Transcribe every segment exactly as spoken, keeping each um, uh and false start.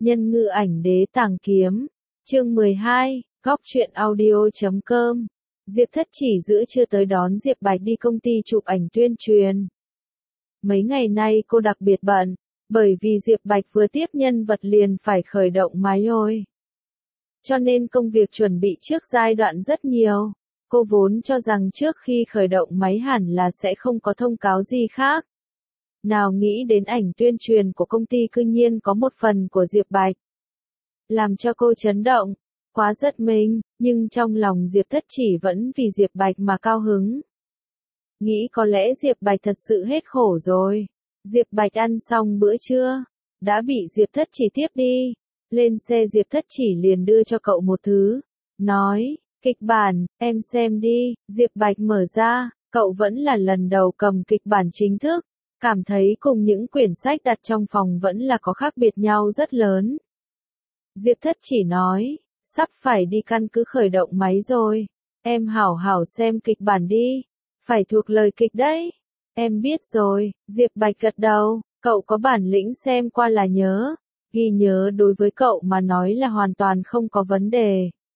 Nhân ngư ảnh đế tàng kiếm. Chương mười hai, góc truyện audio chấm com. Diệp Thất Chỉ giữa trưa tới đón Diệp Bạch đi công ty chụp ảnh tuyên truyền. Mấy ngày nay cô đặc biệt bận, bởi vì Diệp Bạch vừa tiếp nhân vật liền phải khởi động máy ôi. Cho nên công việc chuẩn bị trước giai đoạn rất nhiều. Cô vốn cho rằng trước khi khởi động máy hẳn là sẽ không có thông cáo gì khác. Nào nghĩ đến ảnh tuyên truyền của công ty cư nhiên có một phần của Diệp Bạch. Làm cho cô chấn động, quá giật mình, nhưng trong lòng Diệp Thất Chỉ vẫn vì Diệp Bạch mà cao hứng. Nghĩ có lẽ Diệp Bạch thật sự hết khổ rồi. Diệp Bạch ăn xong bữa trưa, đã bị Diệp Thất Chỉ tiếp đi. Lên xe Diệp Thất Chỉ liền đưa cho cậu một thứ, nói, kịch bản, em xem đi. Diệp Bạch mở ra, cậu vẫn là lần đầu cầm kịch bản chính thức, cảm thấy cùng những quyển sách đặt trong phòng vẫn là có khác biệt nhau rất lớn. Diệp Thất Chỉ nói, sắp phải đi căn cứ khởi động máy rồi, em hảo hảo xem kịch bản đi, phải thuộc lời kịch đấy. Em biết rồi. Diệp Bạch gật đầu, cậu có bản lĩnh xem qua là nhớ, ghi nhớ đối với cậu mà nói là hoàn toàn không có vấn đề.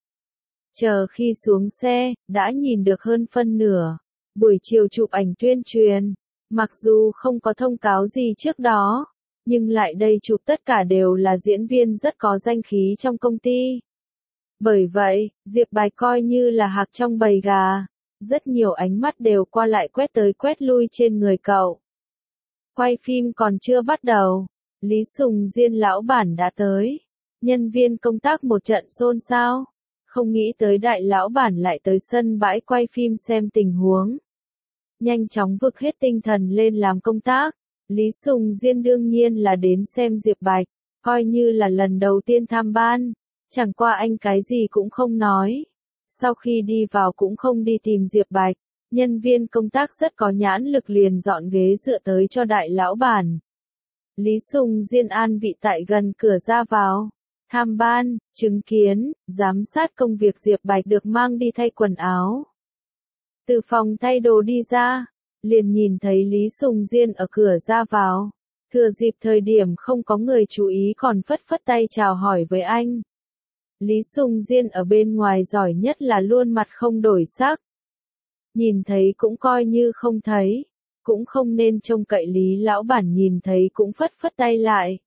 Chờ khi xuống xe, đã nhìn được hơn phân nửa, buổi chiều chụp ảnh tuyên truyền, mặc dù không có thông cáo gì trước đó, nhưng lại đây chụp tất cả đều là diễn viên rất có danh khí trong công ty. Bởi vậy, Diệp Bạch coi như là hạc trong bầy gà, rất nhiều ánh mắt đều qua lại quét tới quét lui trên người cậu. Quay phim còn chưa bắt đầu, Lý Sùng Diên lão bản đã tới, nhân viên công tác một trận xôn xao, không nghĩ tới đại lão bản lại tới sân bãi quay phim xem tình huống. Nhanh chóng vực hết tinh thần lên làm công tác, Lý Sùng Diên đương nhiên là đến xem Diệp Bạch, coi như là lần đầu tiên tham ban, chẳng qua anh cái gì cũng không nói. Sau khi đi vào cũng không đi tìm Diệp Bạch, nhân viên công tác rất có nhãn lực liền dọn ghế dựa tới cho đại lão bản. Lý Sùng Diên an vị tại gần cửa ra vào, tham ban, chứng kiến, giám sát công việc Diệp Bạch được mang đi thay quần áo. Từ phòng thay đồ đi ra, liền nhìn thấy Lý Sùng Diên ở cửa ra vào, thừa dịp thời điểm không có người chú ý còn phất phất tay chào hỏi với anh. Lý Sùng Diên ở bên ngoài giỏi nhất là luôn mặt không đổi sắc. Nhìn thấy cũng coi như không thấy, cũng không nên trông cậy Lý lão bản nhìn thấy cũng phất phất tay lại.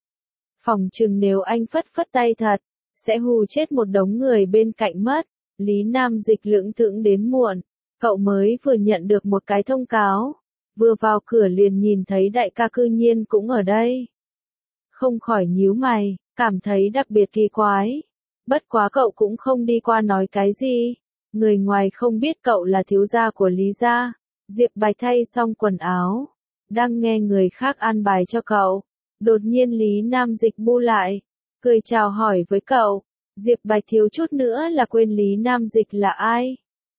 Phòng chừng nếu anh phất phất tay thật, sẽ hù chết một đống người bên cạnh mất. Lý Nam Dịch lững thững đến muộn, cậu mới vừa nhận được một cái thông cáo, vừa vào cửa liền nhìn thấy đại ca cư nhiên cũng ở đây. Không khỏi nhíu mày, cảm thấy đặc biệt kỳ quái. Bất quá cậu cũng không đi qua nói cái gì, người ngoài không biết cậu là thiếu gia của Lý gia. Diệp Bạch thay xong quần áo, đang nghe người khác an bài cho cậu, đột nhiên Lý Nam Dịch bu lại, cười chào hỏi với cậu. Diệp Bạch thiếu chút nữa là quên Lý Nam Dịch là ai.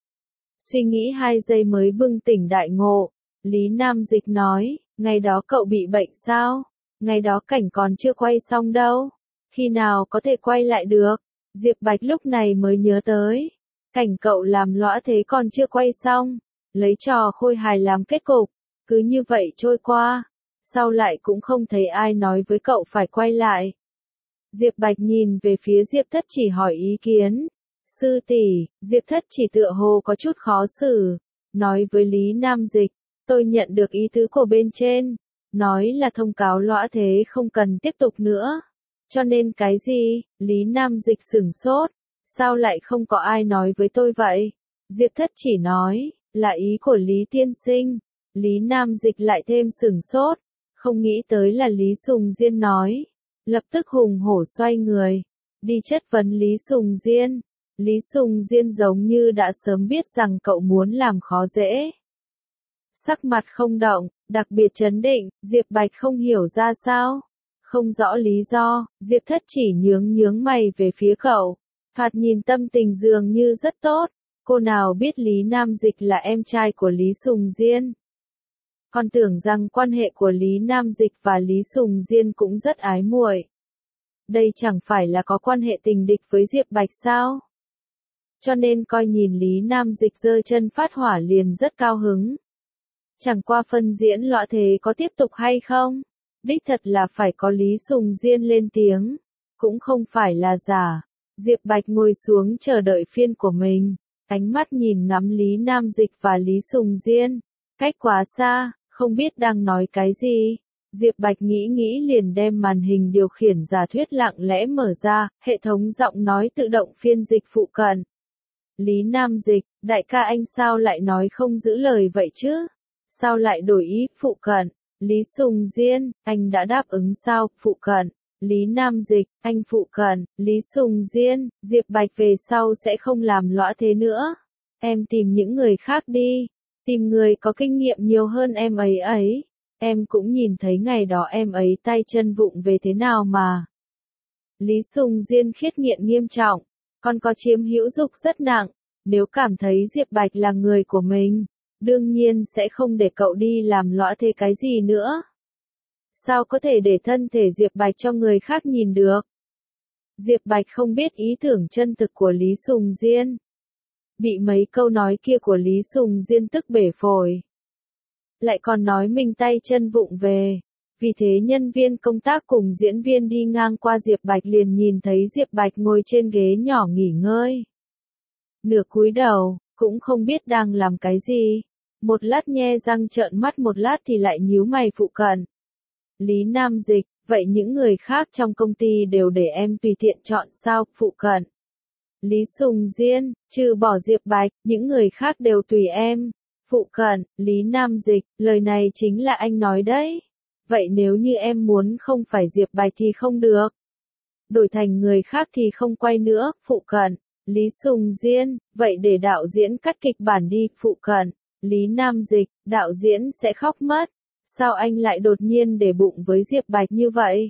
Suy nghĩ hai giây mới bừng tỉnh đại ngộ, Lý Nam Dịch nói, ngày đó cậu bị bệnh sao? Ngày đó cảnh còn chưa quay xong đâu, khi nào có thể quay lại được? Diệp Bạch lúc này mới nhớ tới, cảnh cậu làm lõa thế còn chưa quay xong, lấy trò khôi hài làm kết cục, cứ như vậy trôi qua, sau lại cũng không thấy ai nói với cậu phải quay lại. Diệp Bạch nhìn về phía Diệp Thất Chỉ hỏi ý kiến, sư tỷ. Diệp Thất Chỉ tựa hồ có chút khó xử, nói với Lý Nam Dịch, tôi nhận được ý tứ của bên trên, nói là thông cáo lõa thế không cần tiếp tục nữa. Cho nên cái gì? Lý Nam Dịch sửng sốt, sao lại không có ai nói với tôi vậy? Diệp Thất Chỉ nói, là ý của Lý tiên sinh. Lý Nam Dịch lại thêm sửng sốt, không nghĩ tới là Lý Sùng Diên nói, lập tức hùng hổ xoay người, đi chất vấn Lý Sùng Diên. Lý Sùng Diên giống như đã sớm biết rằng cậu muốn làm khó dễ. Sắc mặt không động, đặc biệt trấn định, Diệp Bạch không hiểu ra sao. Không rõ lý do, Diệp Thất Chỉ nhướng nhướng mày về phía cậu, thoạt nhìn tâm tình dường như rất tốt, cô nào biết Lý Nam Dịch là em trai của Lý Sùng Diên. Còn tưởng rằng quan hệ của Lý Nam Dịch và Lý Sùng Diên cũng rất ái muội. Đây chẳng phải là có quan hệ tình địch với Diệp Bạch sao? Cho nên coi nhìn Lý Nam Dịch giơ chân phát hỏa liền rất cao hứng. Chẳng qua phân diễn lõa thế có tiếp tục hay không? Đích thật là phải có Lý Sùng Diên lên tiếng. cũng không phải là giả. Diệp Bạch ngồi xuống chờ đợi phiên của mình, ánh mắt nhìn ngắm Lý Nam Dịch và Lý Sùng Diên, cách quá xa, không biết đang nói cái gì. Diệp Bạch nghĩ nghĩ liền đem màn hình điều khiển giả thuyết lặng lẽ mở ra, hệ thống giọng nói tự động phiên dịch phụ cận. Lý Nam Dịch, đại ca anh sao lại nói không giữ lời vậy chứ? Sao lại đổi ý, phụ cận? Lý Sùng Diên, anh đã đáp ứng sao, phụ cận? Lý Nam Dịch, anh phụ cận. Lý Sùng Diên, Diệp Bạch về sau sẽ không làm lõa thế nữa. Em tìm những người khác đi. Tìm người có kinh nghiệm nhiều hơn em ấy ấy. Em cũng nhìn thấy ngày đó em ấy tay chân vụng về thế nào mà. Lý Sùng Diên khiết nghiện nghiêm trọng, còn có chiếm hữu dục rất nặng. Nếu cảm thấy Diệp Bạch là người của mình, đương nhiên sẽ không để cậu đi làm lõa thế cái gì nữa. Sao có thể để thân thể Diệp Bạch cho người khác nhìn được? Diệp Bạch không biết ý tưởng chân thực của Lý Sùng Diên. Bị mấy câu nói kia của Lý Sùng Diên tức bể phổi. Lại còn nói mình tay chân vụng về. Vì thế nhân viên công tác cùng diễn viên đi ngang qua Diệp Bạch liền nhìn thấy Diệp Bạch ngồi trên ghế nhỏ nghỉ ngơi. Nửa cúi đầu, cũng không biết đang làm cái gì. Một lát nhe răng trợn mắt, một lát thì lại nhíu mày phụ cận. Lý Nam Dịch, vậy những người khác trong công ty đều để em tùy tiện chọn sao, phụ cận? Lý Sùng Diên, trừ bỏ Diệp Bạch, những người khác đều tùy em. Phụ cận, Lý Nam Dịch, lời này chính là anh nói đấy. Vậy nếu như em muốn không phải Diệp Bạch thì không được. Đổi thành người khác thì không quay nữa, phụ cận. Lý Sùng Diên, vậy để đạo diễn cắt kịch bản đi, phụ cận. Lý Nam Dịch, đạo diễn sẽ khóc mất. Sao anh lại đột nhiên để bụng với Diệp Bạch như vậy?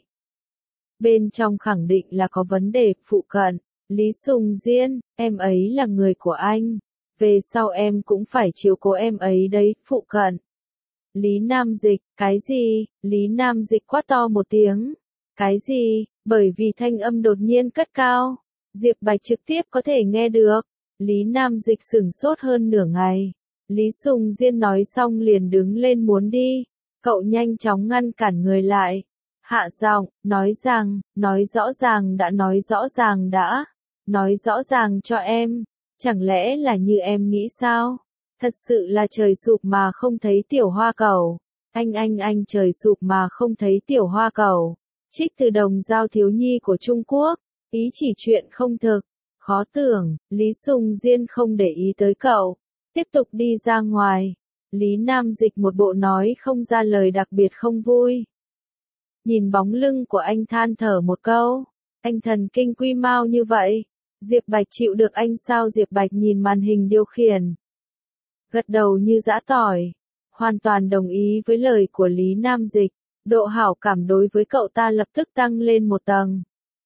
Bên trong khẳng định là có vấn đề, phụ cận. Lý Sùng Diên, em ấy là người của anh. Về sau em cũng phải chiếu cố em ấy đấy, phụ cận. Lý Nam Dịch, cái gì? Lý Nam Dịch quát to một tiếng. Cái gì? Bởi vì thanh âm đột nhiên cất cao. Diệp Bạch trực tiếp có thể nghe được. Lý Nam Dịch sửng sốt hơn nửa ngày. Lý Sùng Diên nói xong liền đứng lên muốn đi. Cậu nhanh chóng ngăn cản người lại. Hạ giọng, nói rằng, nói rõ ràng đã nói rõ ràng đã. Nói rõ ràng cho em. Chẳng lẽ là như em nghĩ sao? Thật sự là trời sụp mà không thấy tiểu hoa cầu. Anh anh anh trời sụp mà không thấy tiểu hoa cầu. Trích từ đồng dao thiếu nhi của Trung Quốc. Ý chỉ chuyện không thực. Khó tưởng, Lý Sùng Diên không để ý tới cậu. Tiếp tục đi ra ngoài. Lý Nam Dịch một bộ nói không ra lời đặc biệt không vui. Nhìn bóng lưng của anh than thở một câu. Anh thần kinh quy mau như vậy. Diệp Bạch chịu được anh sao? Diệp Bạch nhìn màn hình điều khiển. Gật đầu như giã tỏi. Hoàn toàn đồng ý với lời của Lý Nam Dịch. Độ hảo cảm đối với cậu ta lập tức tăng lên một tầng.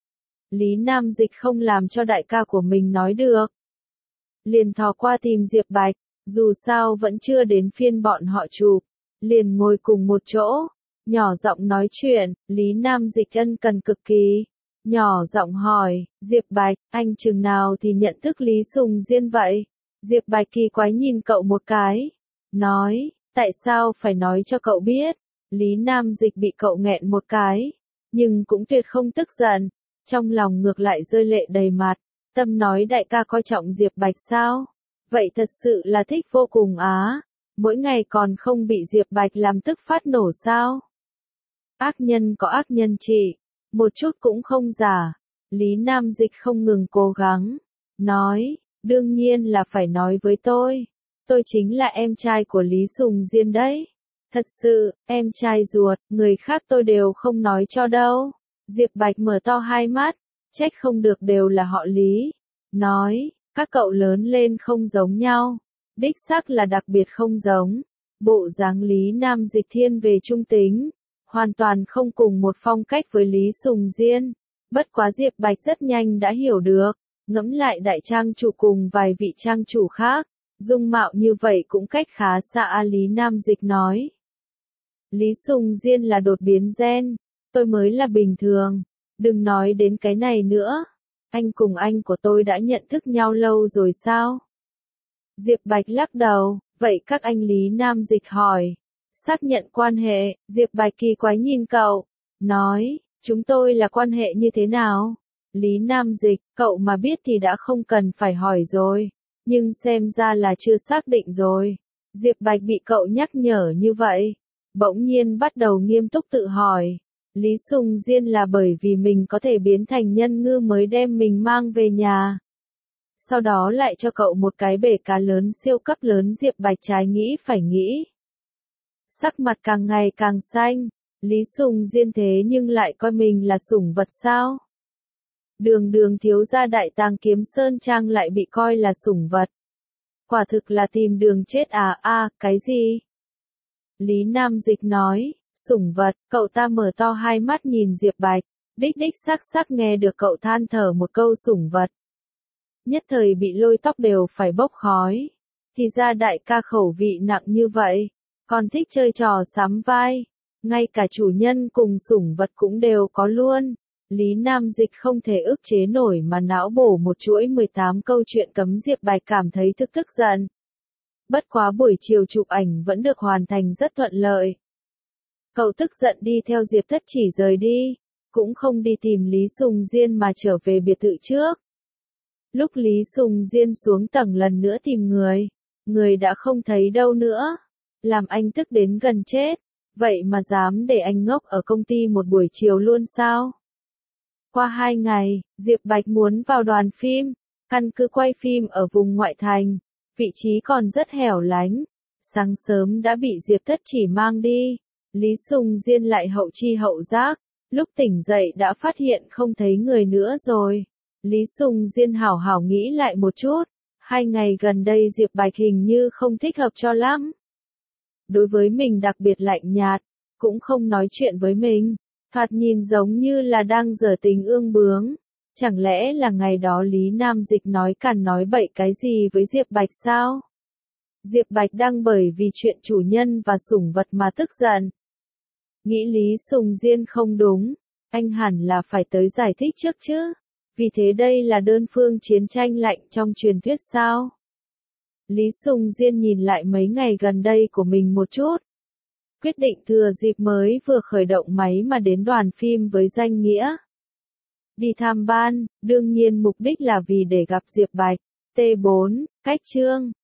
Lý Nam Dịch không làm cho đại ca của mình nói được. Liền thò qua tìm Diệp Bạch. Dù sao vẫn chưa đến phiên bọn họ chụp. Liền ngồi cùng một chỗ. Nhỏ giọng nói chuyện. Lý Nam Dịch ân cần cực kỳ. Nhỏ giọng hỏi, Diệp Bạch, anh chừng nào thì nhận thức Lý Sùng Diên vậy? Diệp Bạch kỳ quái nhìn cậu một cái. Nói, tại sao phải nói cho cậu biết? Lý Nam Dịch bị cậu nghẹn một cái. Nhưng cũng tuyệt không tức giận. Trong lòng ngược lại rơi lệ đầy mặt. Tâm nói đại ca coi trọng Diệp Bạch sao? Vậy thật sự là thích vô cùng á. Mỗi ngày còn không bị Diệp Bạch làm tức phát nổ sao? Ác nhân có ác nhân trị. Một chút cũng không giả. Lý Nam Dịch không ngừng cố gắng. Nói, đương nhiên là phải nói với tôi. Tôi chính là em trai của Lý Sùng Diên đấy. Thật sự, em trai ruột, người khác tôi đều không nói cho đâu. Diệp Bạch mở to hai mắt. Trách không được đều là họ Lý. Nói, các cậu lớn lên không giống nhau. Đích xác là đặc biệt không giống. Bộ dáng Lý Nam Dịch thiên về trung tính. Hoàn toàn không cùng một phong cách với Lý Sùng Diên. Bất quá Diệp Bạch rất nhanh đã hiểu được. Ngẫm lại đại trang chủ cùng vài vị trang chủ khác. Dung mạo như vậy cũng cách khá xa. Lý Nam Dịch nói. Lý Sùng Diên là đột biến gen. Tôi mới là bình thường. Đừng nói đến cái này nữa. Anh cùng anh của tôi đã nhận thức nhau lâu rồi sao? Diệp Bạch lắc đầu. Vậy các anh? Lý Nam Dịch hỏi. Xác nhận quan hệ, Diệp Bạch kỳ quái nhìn cậu. Nói, Chúng tôi là quan hệ như thế nào? Lý Nam Dịch, cậu mà biết thì đã không cần phải hỏi rồi. Nhưng xem ra là chưa xác định rồi. Diệp Bạch bị cậu nhắc nhở như vậy. Bỗng nhiên bắt đầu nghiêm túc tự hỏi. Lý Sùng Diên là bởi vì mình có thể biến thành nhân ngư mới đem mình mang về nhà. Sau đó lại cho cậu một cái bể cá lớn siêu cấp lớn. Diệp Bạch trái nghĩ phải nghĩ. Sắc mặt càng ngày càng xanh. Lý Sùng Diên thế nhưng lại coi mình là sủng vật sao? Đường đường thiếu gia đại tàng kiếm sơn trang lại bị coi là sủng vật. Quả thực là tìm đường chết à a à, cái gì? Lý Nam Dịch nói, sủng vật, cậu ta mở to hai mắt nhìn Diệp Bạch, đích đích xác xác nghe được cậu than thở một câu sủng vật. Nhất thời bị lôi tóc đều phải bốc khói. Thì ra đại ca khẩu vị nặng như vậy, còn thích chơi trò sắm vai. Ngay cả chủ nhân cùng sủng vật cũng đều có luôn. Lý Nam Dịch không thể ức chế nổi mà não bổ một chuỗi mười tám câu chuyện cấm. Diệp Bạch cảm thấy tức tức giận. Bất quá buổi chiều chụp ảnh vẫn được hoàn thành rất thuận lợi. Cậu tức giận đi theo Diệp Thất Chỉ rời đi, cũng không đi tìm Lý Sùng Diên mà trở về biệt thự trước. Lúc Lý Sùng Diên xuống tầng lần nữa tìm người, người đã không thấy đâu nữa, làm anh tức đến gần chết. Vậy mà dám để anh ngốc ở công ty một buổi chiều luôn sao? Qua hai ngày, Diệp Bạch muốn vào đoàn phim, căn cứ quay phim ở vùng ngoại thành, vị trí còn rất hẻo lánh. Sáng sớm đã bị Diệp Thất Chỉ mang đi, Lý Sùng Diên lại hậu chi hậu giác, lúc tỉnh dậy đã phát hiện không thấy người nữa rồi. Lý Sùng Diên hảo hảo nghĩ lại một chút, hai ngày gần đây Diệp Bạch hình như không thích hợp cho lắm. Đối với mình đặc biệt lạnh nhạt, cũng không nói chuyện với mình, thoạt nhìn giống như là đang giở tính ương bướng. Chẳng lẽ là ngày đó Lý Nam Dịch nói càn nói bậy cái gì với Diệp Bạch sao? Diệp Bạch đang bởi vì chuyện chủ nhân và sủng vật mà tức giận. Nghĩ Lý Sùng Diên không đúng, anh hẳn là phải tới giải thích trước chứ. Vì thế đây là đơn phương chiến tranh lạnh trong truyền thuyết sao? Lý Sùng Diên nhìn lại mấy ngày gần đây của mình một chút. Quyết định thừa dịp mới vừa khởi động máy mà đến đoàn phim với danh nghĩa đi tham ban, đương nhiên mục đích là vì để gặp Diệp Bạch. T bốn, cách chương.